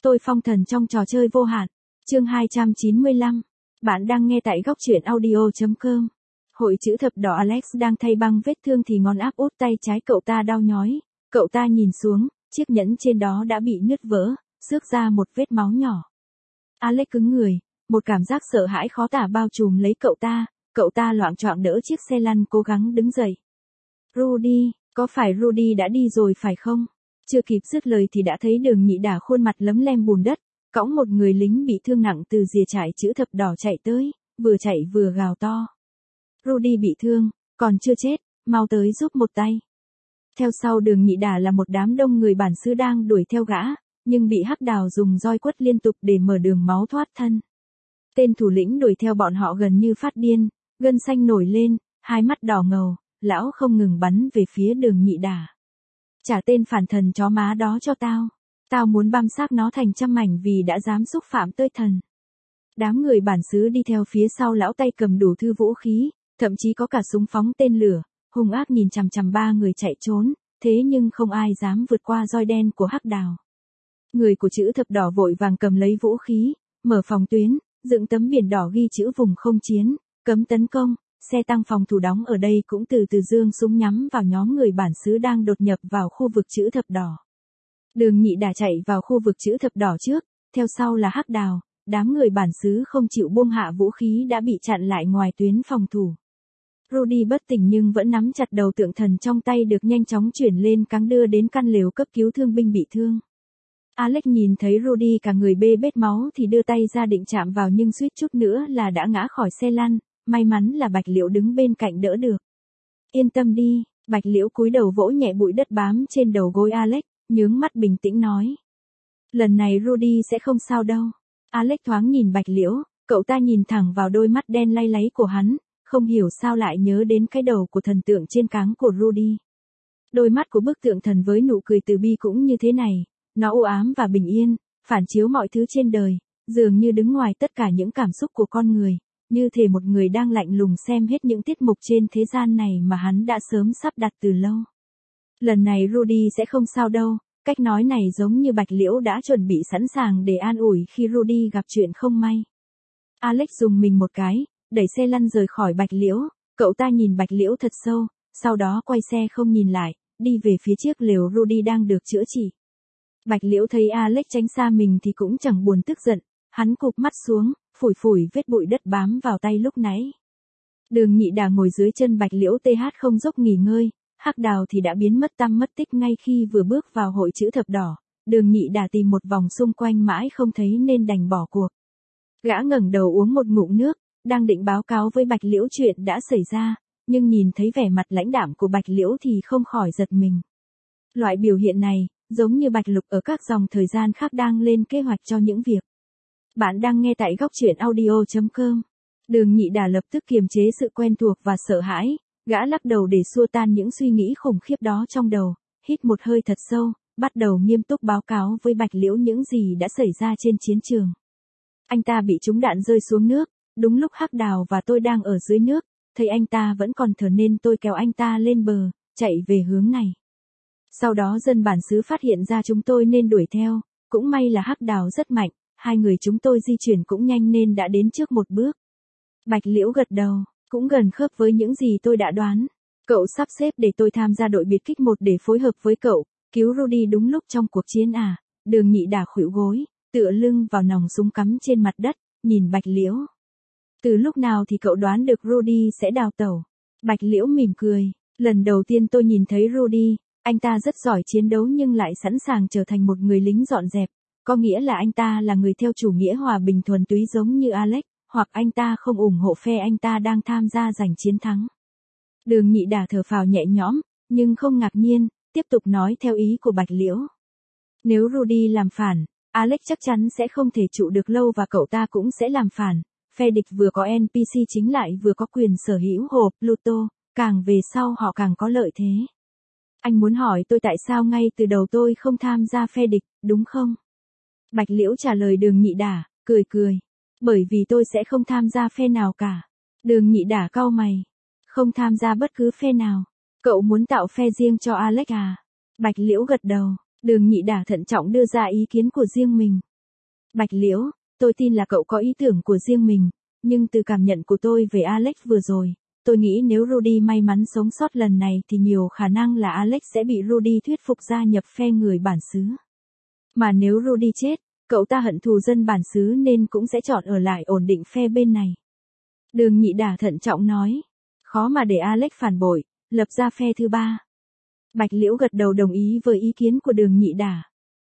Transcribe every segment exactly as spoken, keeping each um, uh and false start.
tôi phong thần trong trò chơi vô hạn. Chương hai trăm chín mươi lăm. Bạn đang nghe tại góc truyện audio chấm com. Hội chữ thập đỏ Alex đang thay băng vết thương thì ngón áp út tay trái cậu ta đau nhói. Cậu ta nhìn xuống, chiếc nhẫn trên đó đã bị nứt vỡ, xước ra một vết máu nhỏ. Alex cứng người, một cảm giác sợ hãi khó tả bao trùm lấy cậu ta, cậu ta loạng choạng đỡ chiếc xe lăn cố gắng đứng dậy. Rudy, có phải Rudy đã đi rồi phải không? Chưa kịp dứt lời thì đã thấy Đường Nhị Đả khuôn mặt lấm lem bùn đất, cõng một người lính bị thương nặng từ rìa trại chữ thập đỏ chạy tới, vừa chạy vừa gào to. Rudy bị thương, còn chưa chết, mau tới giúp một tay. Theo sau Đường Nhị Đả là một đám đông người bản xứ đang đuổi theo gã, nhưng bị Hắc Đào dùng roi quất liên tục để mở đường máu thoát thân. Tên thủ lĩnh đuổi theo bọn họ gần như phát điên, gân xanh nổi lên, hai mắt đỏ ngầu, lão không ngừng bắn về phía Đường Nhị Đả. Trả tên phản thần chó má đó cho tao. Tao muốn băm xác nó thành trăm mảnh vì đã dám xúc phạm tới thần. Đám người bản xứ đi theo phía sau lão tay cầm đủ thư vũ khí, thậm chí có cả súng phóng tên lửa, hung ác nhìn chằm chằm ba người chạy trốn, thế nhưng không ai dám vượt qua roi đen của Hắc Đào. Người của chữ thập đỏ vội vàng cầm lấy vũ khí, mở phòng tuyến, dựng tấm biển đỏ ghi chữ vùng không chiến, cấm tấn công. Xe tăng phòng thủ đóng ở đây cũng từ từ giương súng nhắm vào nhóm người bản xứ đang đột nhập vào khu vực chữ thập đỏ. Đường Nhị Đả chạy vào khu vực chữ thập đỏ trước, theo sau là Hắc Đào, đám người bản xứ không chịu buông hạ vũ khí đã bị chặn lại ngoài tuyến phòng thủ. Rudy bất tỉnh nhưng vẫn nắm chặt đầu tượng thần trong tay được nhanh chóng chuyển lên cáng đưa đến căn lều cấp cứu thương binh bị thương. Alex nhìn thấy Rudy cả người bê bết máu thì đưa tay ra định chạm vào nhưng suýt chút nữa là đã ngã khỏi xe lăn. May mắn là Bạch Liễu đứng bên cạnh đỡ được. Yên tâm đi, Bạch Liễu cúi đầu vỗ nhẹ bụi đất bám trên đầu gối Alex, nhướng mắt bình tĩnh nói. Lần này Rudy sẽ không sao đâu. Alex thoáng nhìn Bạch Liễu, cậu ta nhìn thẳng vào đôi mắt đen lay láy của hắn, không hiểu sao lại nhớ đến cái đầu của thần tượng trên cáng của Rudy. Đôi mắt của bức tượng thần với nụ cười từ bi cũng như thế này, nó u ám và bình yên, phản chiếu mọi thứ trên đời, dường như đứng ngoài tất cả những cảm xúc của con người. Như thể một người đang lạnh lùng xem hết những tiết mục trên thế gian này mà hắn đã sớm sắp đặt từ lâu. Lần này Rudy sẽ không sao đâu, cách nói này giống như Bạch Liễu đã chuẩn bị sẵn sàng để an ủi khi Rudy gặp chuyện không may. Alex dùng mình một cái, đẩy xe lăn rời khỏi Bạch Liễu, cậu ta nhìn Bạch Liễu thật sâu, sau đó quay xe không nhìn lại, đi về phía chiếc lều Rudy đang được chữa trị. Bạch Liễu thấy Alex tránh xa mình thì cũng chẳng buồn tức giận, hắn cụp mắt xuống, phủi phủi vết bụi đất bám vào tay lúc nãy. Đường Nhị Đả ngồi dưới chân Bạch Liễu th không dốc nghỉ ngơi, Hắc Đào thì đã biến mất tăm mất tích ngay khi vừa bước vào hội chữ thập đỏ. Đường Nhị Đả tìm một vòng xung quanh mãi không thấy nên đành bỏ cuộc. Gã ngẩng đầu uống một ngụm nước, đang định báo cáo với Bạch Liễu chuyện đã xảy ra, nhưng nhìn thấy vẻ mặt lãnh đạm của Bạch Liễu thì không khỏi giật mình. Loại biểu hiện này, giống như Bạch Lục ở các dòng thời gian khác đang lên kế hoạch cho những việc. Bạn đang nghe tại góc truyện audio chấm com. Đường Nhị Đả lập tức kiềm chế sự quen thuộc và sợ hãi, gã lắc đầu để xua tan những suy nghĩ khủng khiếp đó trong đầu, hít một hơi thật sâu, bắt đầu nghiêm túc báo cáo với Bạch Liễu những gì đã xảy ra trên chiến trường. Anh ta bị trúng đạn rơi xuống nước, đúng lúc Hắc Đào và tôi đang ở dưới nước, thấy anh ta vẫn còn thở nên tôi kéo anh ta lên bờ, chạy về hướng này. Sau đó dân bản xứ phát hiện ra chúng tôi nên đuổi theo, cũng may là Hắc Đào rất mạnh. Hai người chúng tôi di chuyển cũng nhanh nên đã đến trước một bước. Bạch Liễu gật đầu, cũng gần khớp với những gì tôi đã đoán. Cậu sắp xếp để tôi tham gia đội biệt kích một để phối hợp với cậu, cứu Rudy đúng lúc trong cuộc chiến à. Đường Nhị Đả khuỵu gối, tựa lưng vào nòng súng cắm trên mặt đất, nhìn Bạch Liễu. Từ lúc nào thì cậu đoán được Rudy sẽ đào tẩu? Bạch Liễu mỉm cười, lần đầu tiên tôi nhìn thấy Rudy, anh ta rất giỏi chiến đấu nhưng lại sẵn sàng trở thành một người lính dọn dẹp. Có nghĩa là anh ta là người theo chủ nghĩa hòa bình thuần túy giống như Alex, hoặc anh ta không ủng hộ phe anh ta đang tham gia giành chiến thắng. Đường Nhị Đả thở phào nhẹ nhõm, nhưng không ngạc nhiên, tiếp tục nói theo ý của Bạch Liễu. Nếu Rudy làm phản, Alex chắc chắn sẽ không thể trụ được lâu và cậu ta cũng sẽ làm phản. Phe địch vừa có en pê xê chính lại vừa có quyền sở hữu hộp Pluto, càng về sau họ càng có lợi thế. Anh muốn hỏi tôi tại sao ngay từ đầu tôi không tham gia phe địch, đúng không? Bạch Liễu trả lời Đường Nhị Đả, cười cười. Bởi vì tôi sẽ không tham gia phe nào cả. Đường Nhị Đả cau mày. Không tham gia bất cứ phe nào. Cậu muốn tạo phe riêng cho Alex à? Bạch Liễu gật đầu. Đường Nhị Đả thận trọng đưa ra ý kiến của riêng mình. Bạch Liễu, tôi tin là cậu có ý tưởng của riêng mình, nhưng từ cảm nhận của tôi về Alex vừa rồi, tôi nghĩ nếu Rudy may mắn sống sót lần này thì nhiều khả năng là Alex sẽ bị Rudy thuyết phục gia nhập phe người bản xứ. Mà nếu Rudy chết, cậu ta hận thù dân bản xứ nên cũng sẽ chọn ở lại ổn định phe bên này. Đường Nhị Đả thận trọng nói, khó mà để Alex phản bội, lập ra phe thứ ba. Bạch Liễu gật đầu đồng ý với ý kiến của Đường Nhị Đả.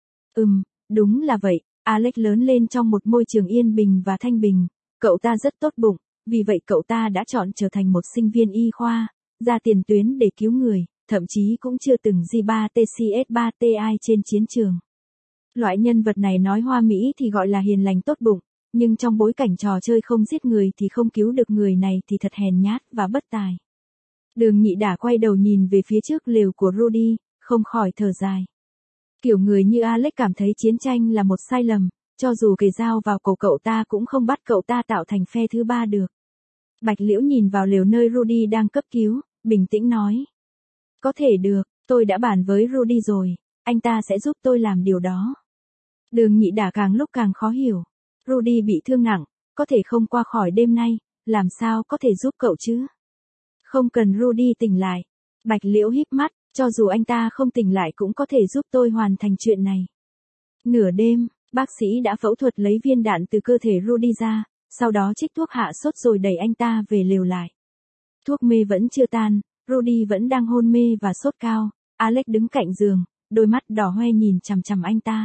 Ừm, đúng là vậy, Alex lớn lên trong một môi trường yên bình và thanh bình, cậu ta rất tốt bụng, vì vậy cậu ta đã chọn trở thành một sinh viên y khoa, ra tiền tuyến để cứu người, thậm chí cũng chưa từng G ba T C S ba T I trên chiến trường. Loại nhân vật này nói hoa mỹ thì gọi là hiền lành tốt bụng, nhưng trong bối cảnh trò chơi không giết người thì không cứu được người này thì thật hèn nhát và bất tài. Đường Nhị Đả quay đầu nhìn về phía trước lều của Rudy, không khỏi thở dài. Kiểu người như Alex cảm thấy chiến tranh là một sai lầm, cho dù kề dao vào cổ cậu ta cũng không bắt cậu ta tạo thành phe thứ ba được. Bạch Liễu nhìn vào lều nơi Rudy đang cấp cứu, bình tĩnh nói. Có thể được, tôi đã bàn với Rudy rồi, anh ta sẽ giúp tôi làm điều đó. Đường Nhị Đả càng lúc càng khó hiểu. Rudy bị thương nặng, có thể không qua khỏi đêm nay, làm sao có thể giúp cậu chứ? Không cần Rudy tỉnh lại. Bạch Liễu híp mắt, cho dù anh ta không tỉnh lại cũng có thể giúp tôi hoàn thành chuyện này. Nửa đêm, bác sĩ đã phẫu thuật lấy viên đạn từ cơ thể Rudy ra, sau đó trích thuốc hạ sốt rồi đẩy anh ta về lều lại. Thuốc mê vẫn chưa tan, Rudy vẫn đang hôn mê và sốt cao. Alex đứng cạnh giường, đôi mắt đỏ hoe nhìn chằm chằm anh ta.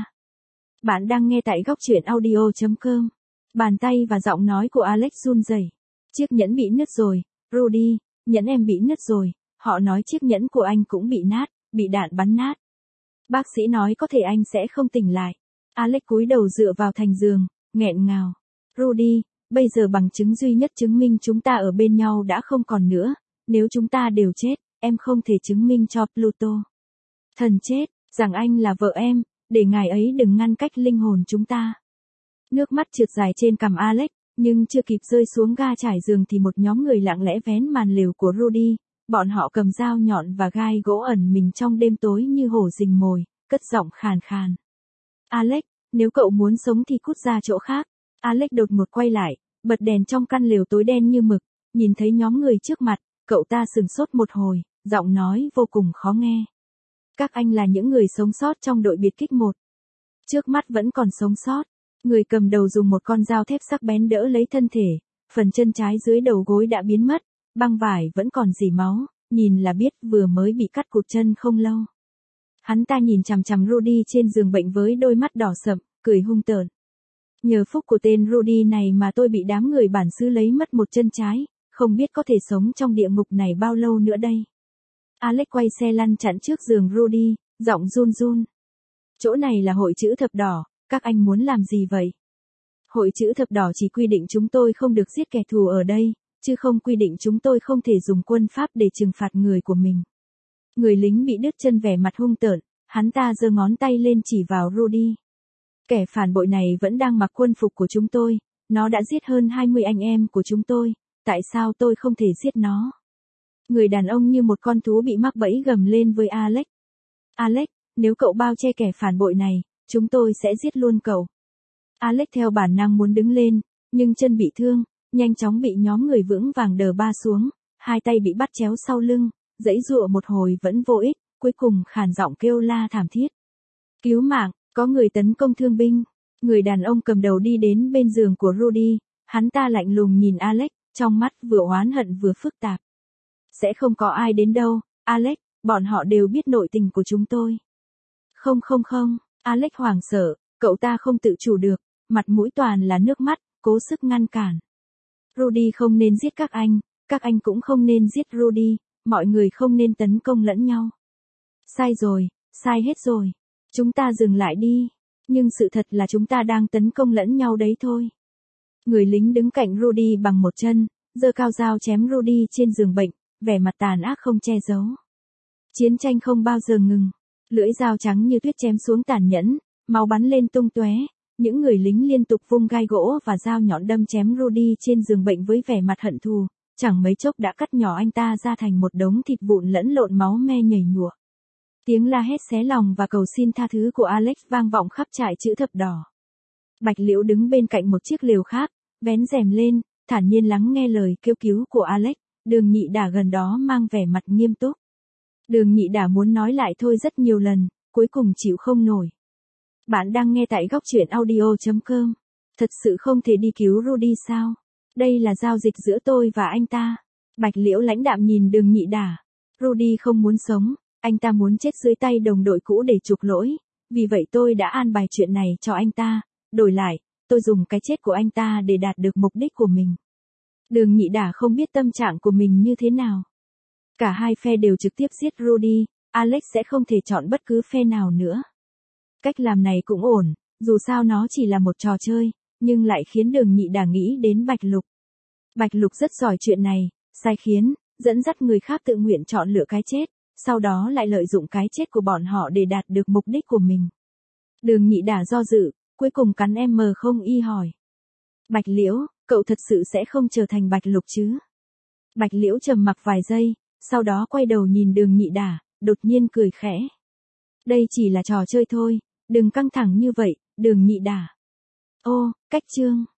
Bạn đang nghe tại góc truyện audio chấm com. Bàn tay và giọng nói của Alex run rẩy. Chiếc nhẫn bị nứt rồi, Rudy, nhẫn em bị nứt rồi. Họ nói chiếc nhẫn của anh cũng bị nát, bị đạn bắn nát. Bác sĩ nói có thể anh sẽ không tỉnh lại. Alex cúi đầu dựa vào thành giường, nghẹn ngào. Rudy, bây giờ bằng chứng duy nhất chứng minh chúng ta ở bên nhau đã không còn nữa. Nếu chúng ta đều chết, em không thể chứng minh cho Pluto thần chết, rằng anh là vợ em, để ngài ấy đừng ngăn cách linh hồn chúng ta. Nước mắt trượt dài trên cằm Alex, nhưng chưa kịp rơi xuống ga trải giường thì một nhóm người lặng lẽ vén màn lều của Rudy. Bọn họ cầm dao nhọn và gai gỗ ẩn mình trong đêm tối như hổ rình mồi, cất giọng khàn khàn. Alex, nếu cậu muốn sống thì cút ra chỗ khác. Alex đột ngột quay lại, bật đèn trong căn lều tối đen như mực, nhìn thấy nhóm người trước mặt, cậu ta sừng sốt một hồi, giọng nói vô cùng khó nghe. Các anh là những người sống sót trong đội biệt kích một. Trước mắt vẫn còn sống sót. Người cầm đầu dùng một con dao thép sắc bén đỡ lấy thân thể, phần chân trái dưới đầu gối đã biến mất, băng vải vẫn còn rỉ máu, nhìn là biết vừa mới bị cắt cụt chân không lâu. Hắn ta nhìn chằm chằm Rudy trên giường bệnh với đôi mắt đỏ sậm, cười hung tợn. Nhờ phúc của tên Rudy này mà tôi bị đám người bản xứ lấy mất một chân trái, không biết có thể sống trong địa ngục này bao lâu nữa đây. Alex quay xe lăn chặn trước giường Rudy, giọng run run. Chỗ này là hội chữ thập đỏ, các anh muốn làm gì vậy? Hội chữ thập đỏ chỉ quy định chúng tôi không được giết kẻ thù ở đây, chứ không quy định chúng tôi không thể dùng quân pháp để trừng phạt người của mình. Người lính bị đứt chân vẻ mặt hung tợn, hắn ta giơ ngón tay lên chỉ vào Rudy. Kẻ phản bội này vẫn đang mặc quân phục của chúng tôi, nó đã giết hơn hai mươi anh em của chúng tôi, tại sao tôi không thể giết nó? Người đàn ông như một con thú bị mắc bẫy gầm lên với Alex. Alex, nếu cậu bao che kẻ phản bội này, chúng tôi sẽ giết luôn cậu. Alex theo bản năng muốn đứng lên, nhưng chân bị thương, nhanh chóng bị nhóm người vững vàng đờ ba xuống, hai tay bị bắt chéo sau lưng, giãy giụa một hồi vẫn vô ích, cuối cùng khàn giọng kêu la thảm thiết. Cứu mạng, có người tấn công thương binh. Người đàn ông cầm đầu đi đến bên giường của Rudy, hắn ta lạnh lùng nhìn Alex, trong mắt vừa oán hận vừa phức tạp. Sẽ không có ai đến đâu, Alex, bọn họ đều biết nội tình của chúng tôi. Không không không, Alex hoảng sợ, cậu ta không tự chủ được, mặt mũi toàn là nước mắt, cố sức ngăn cản. Rudy không nên giết các anh, các anh cũng không nên giết Rudy, mọi người không nên tấn công lẫn nhau. Sai rồi, sai hết rồi. Chúng ta dừng lại đi. Nhưng sự thật là chúng ta đang tấn công lẫn nhau đấy thôi. Người lính đứng cạnh Rudy bằng một chân, giơ cao dao chém Rudy trên giường bệnh, vẻ mặt tàn ác không che giấu. Chiến tranh không bao giờ ngừng. Lưỡi dao trắng như tuyết chém xuống tàn nhẫn, máu bắn lên tung tóe. Những người lính liên tục vung gai gỗ và dao nhọn đâm chém Rudy trên giường bệnh với vẻ mặt hận thù, chẳng mấy chốc đã cắt nhỏ anh ta ra thành một đống thịt vụn lẫn lộn máu me nhầy nhụa. Tiếng la hét xé lòng và cầu xin tha thứ của Alex vang vọng khắp trại chữ thập đỏ. Bạch Liễu đứng bên cạnh một chiếc lều khác, vén rèm lên, thản nhiên lắng nghe lời kêu cứu của Alex. Đường Nhị Đả gần đó mang vẻ mặt nghiêm túc. Đường Nhị Đả muốn nói lại thôi rất nhiều lần, cuối cùng chịu không nổi. Bạn đang nghe tại góc truyện audio chấm com. Thật sự không thể đi cứu Rudy sao? Đây là giao dịch giữa tôi và anh ta. Bạch Liễu lãnh đạm nhìn Đường Nhị Đả. Rudy không muốn sống, anh ta muốn chết dưới tay đồng đội cũ để chuộc lỗi. Vì vậy tôi đã an bài chuyện này cho anh ta. Đổi lại, tôi dùng cái chết của anh ta để đạt được mục đích của mình. Đường Nhị Đả không biết tâm trạng của mình như thế nào. Cả hai phe đều trực tiếp giết Rudy, Alex sẽ không thể chọn bất cứ phe nào nữa. Cách làm này cũng ổn, dù sao nó chỉ là một trò chơi, nhưng lại khiến Đường Nhị Đả nghĩ đến Bạch Lục. Bạch Lục rất giỏi chuyện này, sai khiến, dẫn dắt người khác tự nguyện chọn lựa cái chết, sau đó lại lợi dụng cái chết của bọn họ để đạt được mục đích của mình. Đường Nhị Đả do dự, cuối cùng cắn em không y hỏi. Bạch Liễu, cậu thật sự sẽ không trở thành Bạch Lục chứ? Bạch Liễu trầm mặc vài giây, sau đó quay đầu nhìn Đường Nhị Đả, đột nhiên cười khẽ. Đây chỉ là trò chơi thôi, đừng căng thẳng như vậy, Đường Nhị Đả. Ô, cách chương.